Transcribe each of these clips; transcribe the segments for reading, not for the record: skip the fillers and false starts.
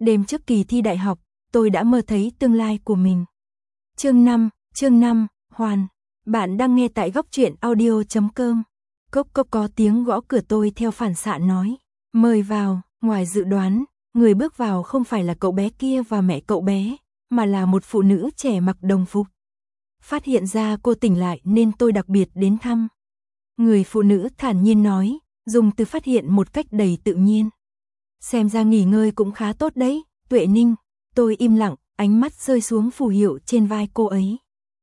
Đêm trước kỳ thi đại học, tôi đã mơ thấy tương lai của mình. Chương 5, Hoàn. Bạn đang nghe tại góc truyện audio.com. Cốc cốc có tiếng gõ cửa, tôi theo phản xạ nói. Mời vào. Ngoài dự đoán, người bước vào không phải là cậu bé kia và mẹ cậu bé, mà là một phụ nữ trẻ mặc đồng phục. Phát hiện ra cô tỉnh lại nên tôi đặc biệt đến thăm. Người phụ nữ thản nhiên nói, dùng từ phát hiện một cách đầy tự nhiên. Xem ra nghỉ ngơi cũng khá tốt đấy, Tuệ Ninh. Tôi im lặng, ánh mắt rơi xuống phù hiệu trên vai cô ấy.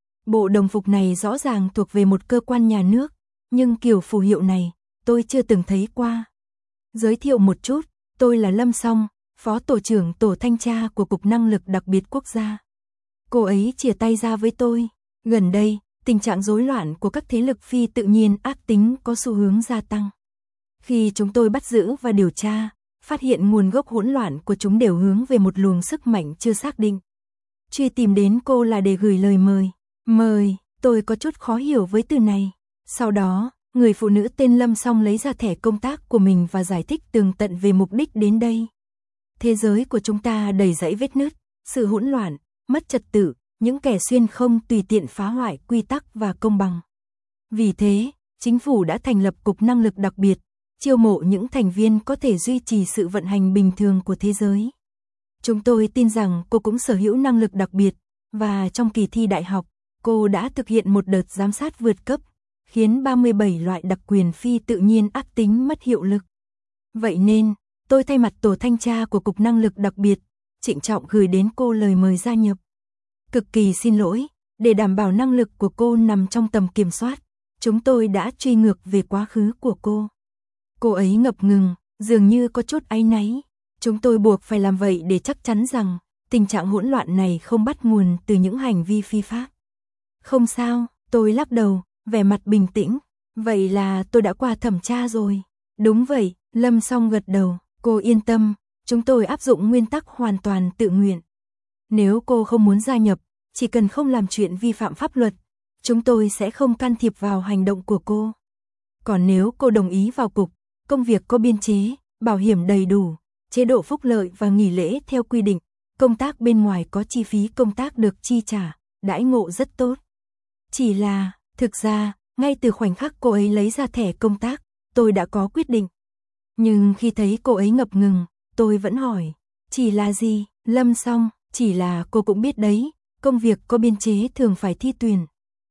Bộ đồng phục này rõ ràng thuộc về một cơ quan nhà nước, nhưng kiểu phù hiệu này, tôi chưa từng thấy qua. Giới thiệu một chút, tôi là Lâm Song, Phó Tổ trưởng Tổ Thanh tra của Cục Năng lực Đặc biệt Quốc gia. Cô ấy chìa tay ra với tôi. Gần đây, tình trạng rối loạn của các thế lực phi tự nhiên ác tính có xu hướng gia tăng. Khi chúng tôi bắt giữ và điều tra, phát hiện nguồn gốc hỗn loạn của chúng đều hướng về một luồng sức mạnh chưa xác định. Truy tìm đến cô là để gửi lời mời. Mời, tôi có chút khó hiểu với từ này. Sau đó, người phụ nữ tên Lâm Song lấy ra thẻ công tác của mình và giải thích tường tận về mục đích đến đây. Thế giới của chúng ta đầy dẫy vết nứt, sự hỗn loạn, mất trật tự, những kẻ xuyên không tùy tiện phá hoại quy tắc và công bằng. Vì thế, chính phủ đã thành lập Cục Năng lực Đặc biệt, chiêu mộ những thành viên có thể duy trì sự vận hành bình thường của thế giới. Chúng tôi tin rằng cô cũng sở hữu năng lực đặc biệt, và trong kỳ thi đại học, cô đã thực hiện một đợt giám sát vượt cấp, khiến 37 loại đặc quyền phi tự nhiên ác tính mất hiệu lực. Vậy nên, tôi thay mặt Tổ Thanh tra của Cục Năng lực Đặc biệt, trịnh trọng gửi đến cô lời mời gia nhập. Cực kỳ xin lỗi, để đảm bảo năng lực của cô nằm trong tầm kiểm soát, chúng tôi đã truy ngược về quá khứ của cô. Cô ấy ngập ngừng, dường như có chút áy náy. Chúng tôi buộc phải làm vậy để chắc chắn rằng tình trạng hỗn loạn này không bắt nguồn từ những hành vi phi pháp. Không sao, tôi lắc đầu, vẻ mặt bình tĩnh. Vậy là tôi đã qua thẩm tra rồi. Đúng vậy, Lâm Song gật đầu. Cô yên tâm, chúng tôi áp dụng nguyên tắc hoàn toàn tự nguyện. Nếu cô không muốn gia nhập, chỉ cần không làm chuyện vi phạm pháp luật, chúng tôi sẽ không can thiệp vào hành động của cô. Còn nếu cô đồng ý vào cục, công việc có biên chế, bảo hiểm đầy đủ, chế độ phúc lợi và nghỉ lễ theo quy định, công tác bên ngoài có chi phí công tác được chi trả, đãi ngộ rất tốt. Chỉ là, thực ra, ngay từ khoảnh khắc cô ấy lấy ra thẻ công tác, tôi đã có quyết định. Nhưng khi thấy cô ấy ngập ngừng, tôi vẫn hỏi, chỉ là gì, Lâm Song, chỉ là cô cũng biết đấy, công việc có biên chế thường phải thi tuyển.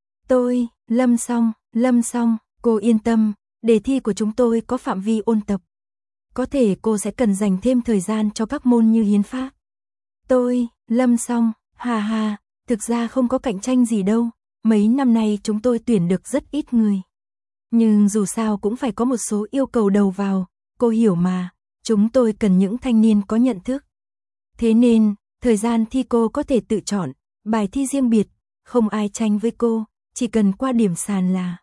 Tôi, Lâm Song, cô yên tâm, đề thi của chúng tôi có phạm vi ôn tập. Có thể cô sẽ cần dành thêm thời gian cho các môn như hiến pháp. Tôi, Lâm Song, hà, thực ra không có cạnh tranh gì đâu, mấy năm nay chúng tôi tuyển được rất ít người. Nhưng dù sao cũng phải có một số yêu cầu đầu vào, cô hiểu mà, chúng tôi cần những thanh niên có nhận thức. Thế nên, thời gian thi cô có thể tự chọn, bài thi riêng biệt, không ai tranh với cô, chỉ cần qua điểm sàn là.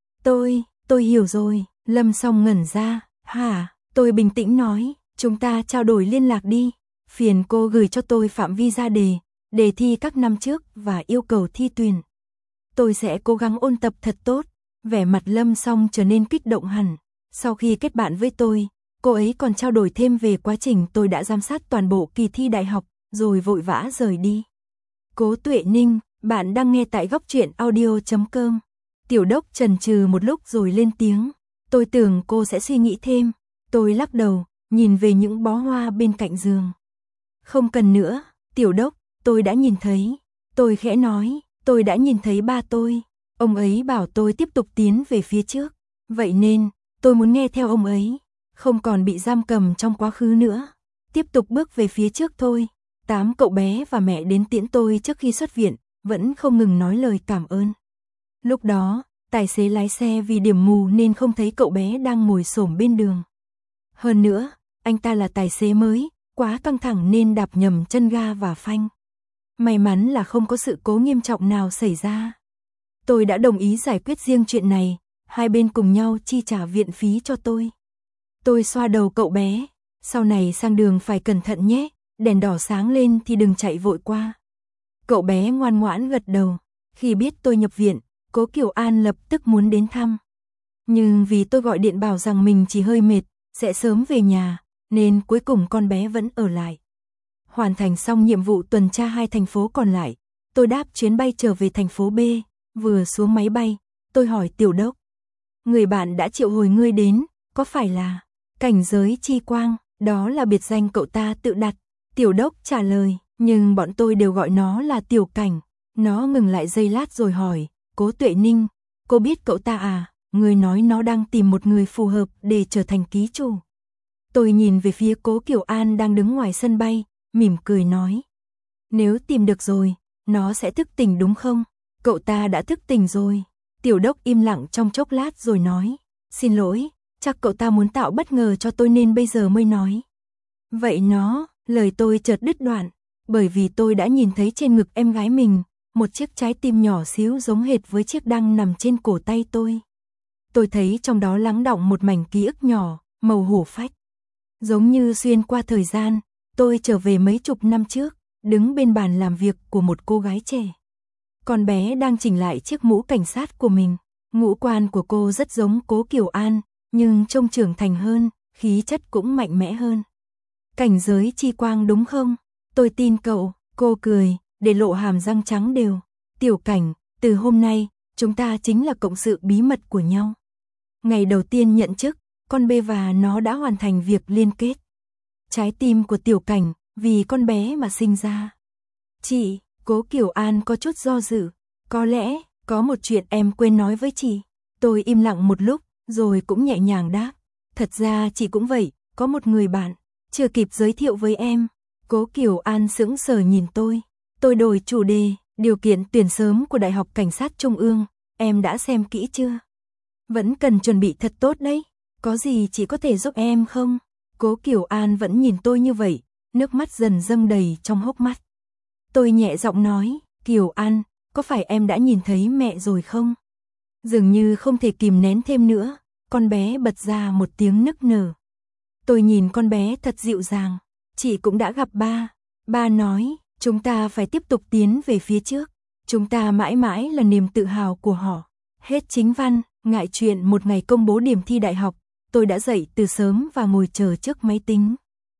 Tôi hiểu rồi, Lâm Song ngẩn ra, hả, tôi bình tĩnh nói, chúng ta trao đổi liên lạc đi, phiền cô gửi cho tôi phạm vi ra đề thi các năm trước và yêu cầu thi tuyển. Tôi sẽ cố gắng ôn tập thật tốt, vẻ mặt Lâm Song trở nên kích động hẳn. Sau khi kết bạn với tôi, cô ấy còn trao đổi thêm về quá trình tôi đã giám sát toàn bộ kỳ thi đại học, rồi vội vã rời đi. Cố Tuệ Ninh, bạn đang nghe tại góc truyện audio.com. Tiểu Đốc chần chừ một lúc rồi lên tiếng. Tôi tưởng cô sẽ suy nghĩ thêm. Tôi lắc đầu, nhìn về những bó hoa bên cạnh giường. Không cần nữa, Tiểu Đốc, tôi đã nhìn thấy. Tôi khẽ nói, tôi đã nhìn thấy ba tôi. Ông ấy bảo tôi tiếp tục tiến về phía trước. Vậy nên, tôi muốn nghe theo ông ấy. Không còn bị giam cầm trong quá khứ nữa. Tiếp tục bước về phía trước thôi. 8 cậu bé và mẹ đến tiễn tôi trước khi xuất viện, vẫn không ngừng nói lời cảm ơn. Lúc đó, tài xế lái xe vì điểm mù nên không thấy cậu bé đang ngồi xổm bên đường. Hơn nữa, anh ta là tài xế mới, quá căng thẳng nên đạp nhầm chân ga và phanh. May mắn là không có sự cố nghiêm trọng nào xảy ra. Tôi đã đồng ý giải quyết riêng chuyện này, hai bên cùng nhau chi trả viện phí cho tôi. Tôi xoa đầu cậu bé, sau này sang đường phải cẩn thận nhé, đèn đỏ sáng lên thì đừng chạy vội qua. Cậu bé ngoan ngoãn gật đầu, khi biết tôi nhập viện, Cố Kiều An lập tức muốn đến thăm. Nhưng vì tôi gọi điện bảo rằng mình chỉ hơi mệt, sẽ sớm về nhà, nên cuối cùng con bé vẫn ở lại. Hoàn thành xong nhiệm vụ tuần tra 2 thành phố còn lại, tôi đáp chuyến bay trở về thành phố B, vừa xuống máy bay, tôi hỏi Tiểu Đốc. Người bạn đã triệu hồi ngươi đến, có phải là Cảnh Giới Chi Quang, đó là biệt danh cậu ta tự đặt. Tiểu Đốc trả lời, nhưng bọn tôi đều gọi nó là Tiểu Cảnh. Nó ngừng lại giây lát rồi hỏi, Cố Tuệ Ninh, cô biết cậu ta à? Người nói nó đang tìm một người phù hợp để trở thành ký chủ. Tôi nhìn về phía Cố Kiều An đang đứng ngoài sân bay, mỉm cười nói. Nếu tìm được rồi, nó sẽ thức tỉnh đúng không? Cậu ta đã thức tỉnh rồi. Tiểu Đốc im lặng trong chốc lát rồi nói. Xin lỗi, chắc cậu ta muốn tạo bất ngờ cho tôi nên bây giờ mới nói. Vậy nó, lời tôi chợt đứt đoạn, bởi vì tôi đã nhìn thấy trên ngực em gái mình, một chiếc trái tim nhỏ xíu giống hệt với chiếc đăng nằm trên cổ tay tôi. Tôi thấy trong đó lắng đọng một mảnh ký ức nhỏ, màu hổ phách. Giống như xuyên qua thời gian, tôi trở về mấy chục năm trước, đứng bên bàn làm việc của một cô gái trẻ. Con bé đang chỉnh lại chiếc mũ cảnh sát của mình. Ngũ quan của cô rất giống Cố Kiều An, nhưng trông trưởng thành hơn, khí chất cũng mạnh mẽ hơn. Cảnh Giới Chi Quang đúng không? Tôi tin cậu, cô cười, để lộ hàm răng trắng đều. Tiểu Cảnh, từ hôm nay, chúng ta chính là cộng sự bí mật của nhau. Ngày đầu tiên nhận chức, con bê và nó đã hoàn thành việc liên kết. Trái tim của Tiểu Cảnh, vì con bé mà sinh ra. Chị, Cố Kiều An có chút do dự. Có lẽ, có một chuyện em quên nói với chị. Tôi im lặng một lúc, rồi cũng nhẹ nhàng đáp. Thật ra chị cũng vậy, có một người bạn, chưa kịp giới thiệu với em. Cố Kiều An sững sờ nhìn tôi. Tôi đổi chủ đề, điều kiện tuyển sớm của Đại học Cảnh sát Trung ương, em đã xem kỹ chưa? Vẫn cần chuẩn bị thật tốt đấy. Có gì chị có thể giúp em không? Cố Kiều An vẫn nhìn tôi như vậy, nước mắt dần dâng đầy trong hốc mắt. Tôi nhẹ giọng nói, Kiều An, có phải em đã nhìn thấy mẹ rồi không? Dường như không thể kìm nén thêm nữa, con bé bật ra một tiếng nức nở. Tôi nhìn con bé thật dịu dàng, chị cũng đã gặp ba. Ba nói, chúng ta phải tiếp tục tiến về phía trước. Chúng ta mãi mãi là niềm tự hào của họ. Hết chính văn, ngại chuyện một ngày công bố điểm thi đại học, tôi đã dậy từ sớm và ngồi chờ trước máy tính.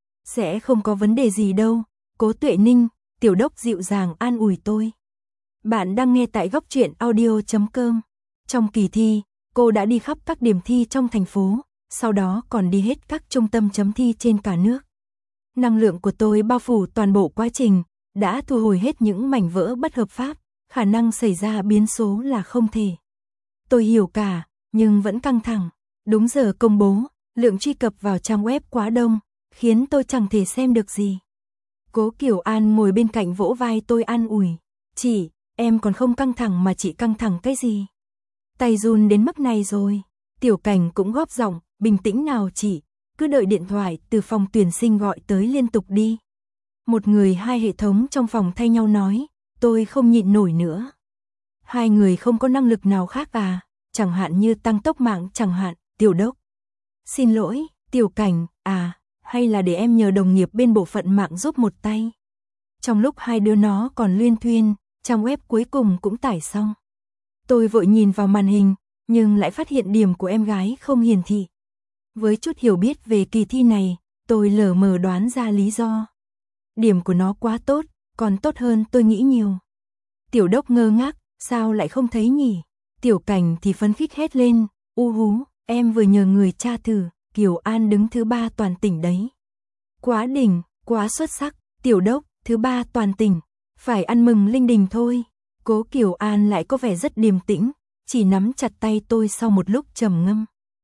Sẽ không có vấn đề gì đâu, Cố Tuệ Ninh, Tiểu Đốc dịu dàng an ủi tôi. Bạn đang nghe tại góc truyện audio.com. Trong kỳ thi, cô đã đi khắp các điểm thi trong thành phố, sau đó còn đi hết các trung tâm chấm thi trên cả nước. Năng lượng của tôi bao phủ toàn bộ quá trình, đã thu hồi hết những mảnh vỡ bất hợp pháp, khả năng xảy ra biến số là không thể. Tôi hiểu cả, nhưng vẫn căng thẳng. Đúng giờ công bố, lượng truy cập vào trang web quá đông, khiến tôi chẳng thể xem được gì. Cố Kiều An ngồi bên cạnh vỗ vai tôi an ủi. Chị, em còn không căng thẳng mà chị căng thẳng cái gì? Tay run đến mức này rồi. Tiểu Cảnh cũng góp giọng, bình tĩnh nào chị, cứ đợi điện thoại từ phòng tuyển sinh gọi tới liên tục đi. Một người hai hệ thống trong phòng thay nhau nói, tôi không nhịn nổi nữa. Hai người không có năng lực nào khác à, chẳng hạn như tăng tốc mạng chẳng hạn, Tiểu Đốc. Xin lỗi, Tiểu Cảnh, hay là để em nhờ đồng nghiệp bên bộ phận mạng giúp một tay. Trong lúc hai đứa nó còn luyên thuyên, trang web cuối cùng cũng tải xong. Tôi vội nhìn vào màn hình, nhưng lại phát hiện điểm của em gái không hiển thị. Với chút hiểu biết về kỳ thi này, tôi lờ mờ đoán ra lý do. Điểm của nó quá tốt, còn tốt hơn tôi nghĩ nhiều. Tiểu Đốc ngơ ngác, sao lại không thấy nhỉ? Tiểu Cảnh thì phấn khích hét lên, hú, em vừa nhờ người tra thử, Kiều An đứng thứ 3 toàn tỉnh đấy. Quá đỉnh, quá xuất sắc, Tiểu Đốc, thứ 3 toàn tỉnh, phải ăn mừng linh đình thôi. Cố Kiều An lại có vẻ rất điềm tĩnh, chỉ nắm chặt tay tôi sau một lúc trầm ngâm.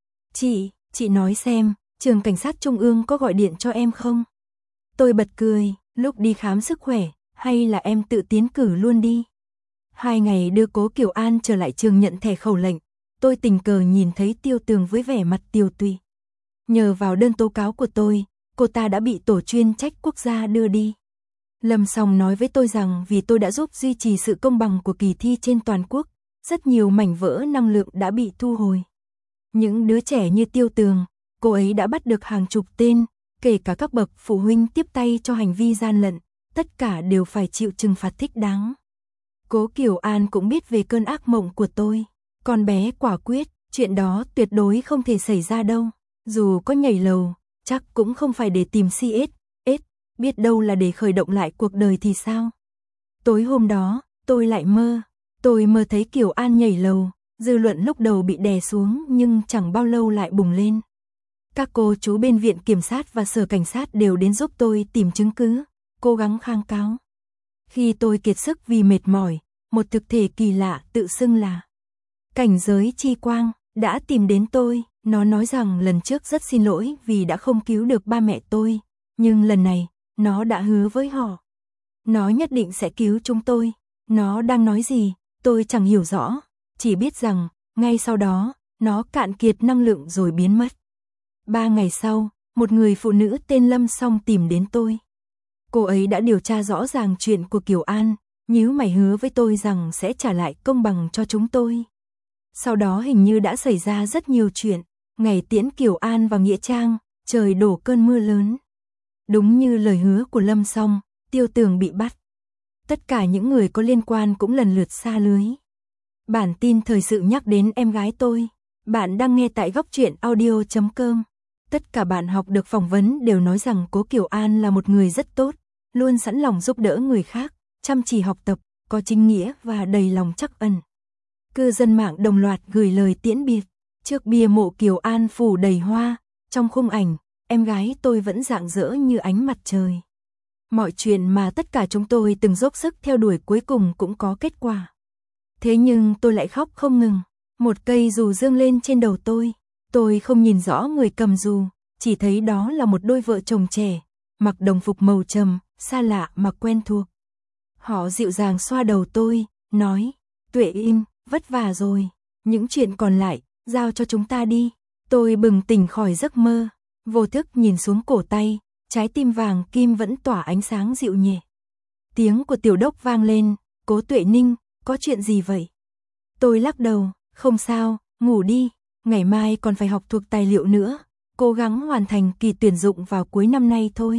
Chị nói xem, trường cảnh sát trung ương có gọi điện cho em không? Tôi bật cười, lúc đi khám sức khỏe, hay là em tự tiến cử luôn đi. 2 ngày đưa Cố Kiều An trở lại trường nhận thẻ khẩu lệnh, tôi tình cờ nhìn thấy Tiêu Tường với vẻ mặt tiều tụy. Nhờ vào đơn tố cáo của tôi, cô ta đã bị tổ chuyên trách quốc gia đưa đi. Lâm Song nói với tôi rằng vì tôi đã giúp duy trì sự công bằng của kỳ thi trên toàn quốc, rất nhiều mảnh vỡ năng lượng đã bị thu hồi. Những đứa trẻ như Tiêu Tường, cô ấy đã bắt được hàng chục tên, kể cả các bậc phụ huynh tiếp tay cho hành vi gian lận, tất cả đều phải chịu trừng phạt thích đáng. Cố Kiều An cũng biết về cơn ác mộng của tôi. Con bé quả quyết, chuyện đó tuyệt đối không thể xảy ra đâu. Dù có nhảy lầu, chắc cũng không phải để tìm CS. biết đâu là để khởi động lại cuộc đời thì sao? Tối hôm đó, tôi lại tôi mơ thấy Kiều An nhảy lầu, dư luận lúc đầu bị đè xuống nhưng chẳng bao lâu lại bùng lên. Các cô chú bên viện kiểm sát và sở cảnh sát đều đến giúp tôi tìm chứng cứ, cố gắng kháng cáo. Khi tôi kiệt sức vì mệt mỏi, một thực thể kỳ lạ tự xưng là cảnh giới chi quang đã tìm đến tôi. Nó nói rằng lần trước rất xin lỗi vì đã không cứu được ba mẹ tôi, nhưng lần này, nó đã hứa với họ. Nó nhất định sẽ cứu chúng tôi. Nó đang nói gì, tôi chẳng hiểu rõ, chỉ biết rằng, ngay sau đó, nó cạn kiệt năng lượng rồi biến mất. 3 ngày sau, một người phụ nữ tên Lâm Song tìm đến tôi. Cô ấy đã điều tra rõ ràng chuyện của Kiều An, nhíu mày hứa với tôi rằng sẽ trả lại công bằng cho chúng tôi. Sau đó hình như đã xảy ra rất nhiều chuyện. Ngày tiễn Kiều An vào nghĩa trang, trời đổ cơn mưa lớn. Đúng như lời hứa của Lâm Song, Tiêu Tường bị bắt. Tất cả những người có liên quan cũng lần lượt sa lưới. Bản tin thời sự nhắc đến em gái tôi. Bạn đang nghe tại Góc Truyện Audio.com. Tất cả bạn học được phỏng vấn đều nói rằng cố Kiều An là một người rất tốt, luôn sẵn lòng giúp đỡ người khác, chăm chỉ học tập, có chính nghĩa và đầy lòng trắc ẩn. Cư dân mạng đồng loạt gửi lời tiễn biệt. Trước bia mộ Kiều An phủ đầy hoa, trong khung ảnh, em gái tôi vẫn rạng rỡ như ánh mặt trời. Mọi chuyện mà tất cả chúng tôi từng dốc sức theo đuổi cuối cùng cũng có kết quả. Thế nhưng tôi lại khóc không ngừng. Một cây dù dương lên trên đầu tôi không nhìn rõ người cầm dù, chỉ thấy đó là một đôi vợ chồng trẻ, mặc đồng phục màu trầm, xa lạ mà quen thuộc. Họ dịu dàng xoa đầu tôi, nói, Tuệ im, vất vả rồi, những chuyện còn lại, giao cho chúng ta đi. Tôi bừng tỉnh khỏi giấc mơ, vô thức nhìn xuống cổ tay, trái tim vàng kim vẫn tỏa ánh sáng dịu nhẹ. Tiếng của Tiểu Đốc vang lên, Cố Tuệ Ninh, có chuyện gì vậy? Tôi lắc đầu, không sao, ngủ đi, ngày mai còn phải học thuộc tài liệu nữa, cố gắng hoàn thành kỳ tuyển dụng vào cuối năm nay thôi.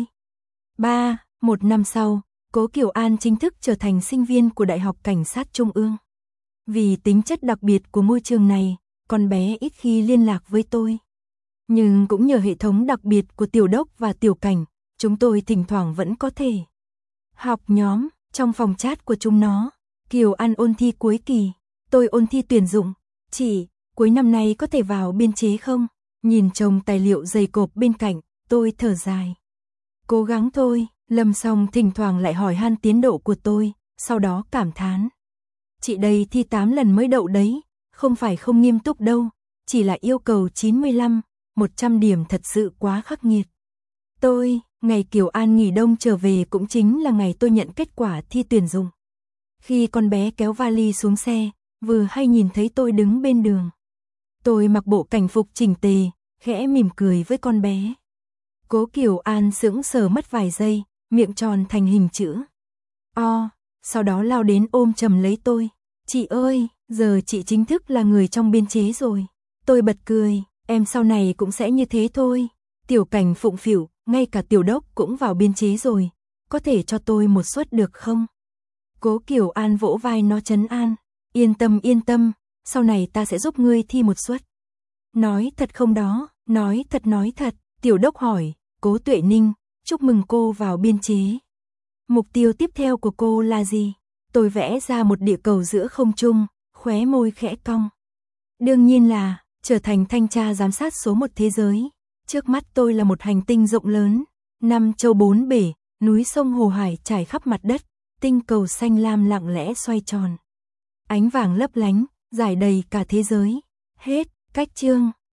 1 năm sau, Cố Kiều An chính thức trở thành sinh viên của Đại học Cảnh sát Trung ương. Vì tính chất đặc biệt của môi trường này, con bé ít khi liên lạc với tôi. Nhưng cũng nhờ hệ thống đặc biệt của Tiểu Đốc và Tiểu Cảnh, chúng tôi thỉnh thoảng vẫn có thể học nhóm. Trong phòng chat của chúng nó, Kiều An ôn thi cuối kỳ, tôi ôn thi tuyển dụng. Chị, cuối năm nay có thể vào biên chế không? Nhìn chồng tài liệu dày cộp bên cạnh, tôi thở dài. Cố gắng thôi. Lâm Song thỉnh thoảng lại hỏi han tiến độ của tôi, sau đó cảm thán. Chị đây thi 8 lần mới đậu đấy, không phải không nghiêm túc đâu, chỉ là yêu cầu 95, 100 điểm thật sự quá khắc nghiệt. Ngày Kiều An nghỉ đông trở về cũng chính là ngày tôi nhận kết quả thi tuyển dụng. Khi con bé kéo vali xuống xe, vừa hay nhìn thấy tôi đứng bên đường. Tôi mặc bộ cảnh phục chỉnh tề, khẽ mỉm cười với con bé. Cố Kiều An sững sờ mất vài giây, miệng tròn thành hình chữ O, sau đó lao đến ôm chầm lấy tôi. Chị ơi, giờ chị chính thức là người trong biên chế rồi. Tôi bật cười, em sau này cũng sẽ như thế thôi. Tiểu Cảnh phụng phịu, ngay cả Tiểu Đốc cũng vào biên chế rồi, có thể cho tôi một suất được không? Cố Kiều An vỗ vai nó trấn an, yên tâm, sau này ta sẽ giúp ngươi thi một suất. Nói thật không đó? Nói thật. Tiểu Đốc hỏi, Cố Tuệ Ninh, chúc mừng cô vào biên chế. Mục tiêu tiếp theo của cô là gì? Tôi vẽ ra một địa cầu giữa không trung, khóe môi khẽ cong. Đương nhiên là trở thành thanh tra giám sát số 1 thế giới. Trước mắt tôi là một hành tinh rộng lớn, 5 châu 4 bể, núi sông hồ hải trải khắp mặt đất, tinh cầu xanh lam lặng lẽ xoay tròn. Ánh vàng lấp lánh, rải đầy cả thế giới. Hết, cách chương.